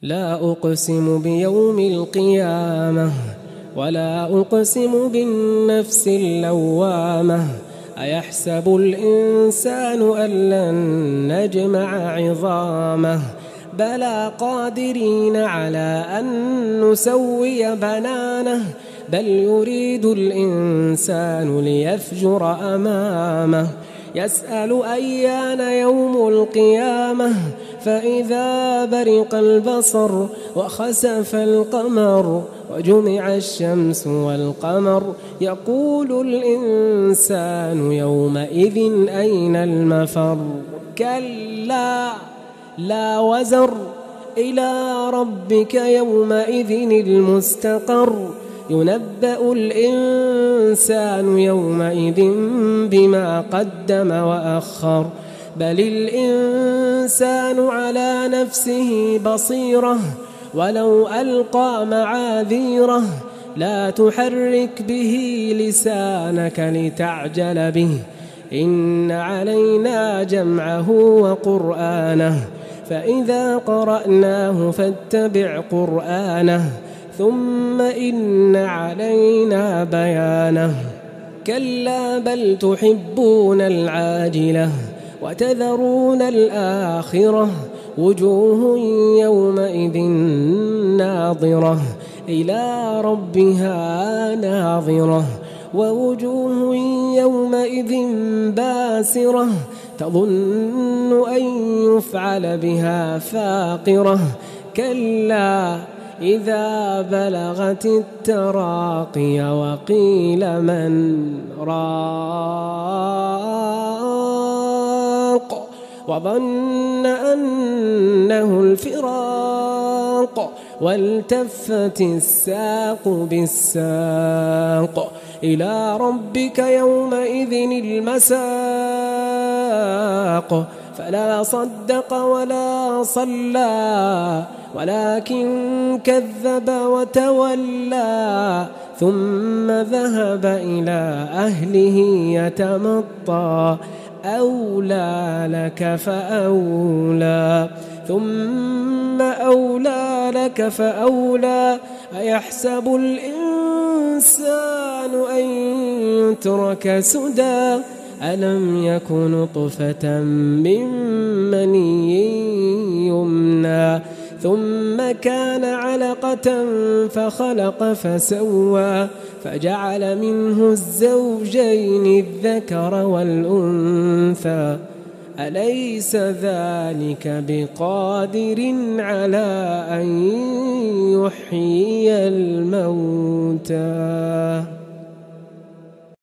لا أقسم بيوم القيامة ولا أقسم بالنفس اللوامة أيحسب الإنسان أن لن نجمع عظامه بلى قادرين على أن نسوي بنانه بل يريد الإنسان ليفجر أمامه يسأل أيان يوم القيامة فإذا برق البصر وخسف القمر وجمع الشمس والقمر يقول الإنسان يومئذ أين المفر كلا لا وزر إلى ربك يومئذ المستقر ينبأ الإنسان يومئذ بما قدم وأخر بل الإنسان على نفسه بصيرة ولو ألقى معاذيره لا تحرك به لسانك لتعجل به إن علينا جمعه وقرآنه فإذا قرأناه فاتبع قرآنه ثم إن علينا بيانه كلا بل تحبون العاجلة وتذرون الآخرة وجوه يومئذ ناظرة إلى ربها ناظرة ووجوه يومئذ باسرة تظن أن يفعل بها فاقرة كلا إذا بلغت التراقي وقيل من راق وظن أنه الفراق والتفت الساق بالساق إلى ربك يومئذ المساق فلا صدق ولا صلى ولكن كذب وتولى ثم ذهب إلى أهله يتمطى أولى لك فأولى ثم أولى لك فأولى أيحسب الإنسان أن يترك سدى ألم يكن نطفة من مني يمنى ثم كان علقة فخلق فسوى فجعل منه الزوجين الذكر والأنثى أليس ذلك بقادر على أن يحيي الموتى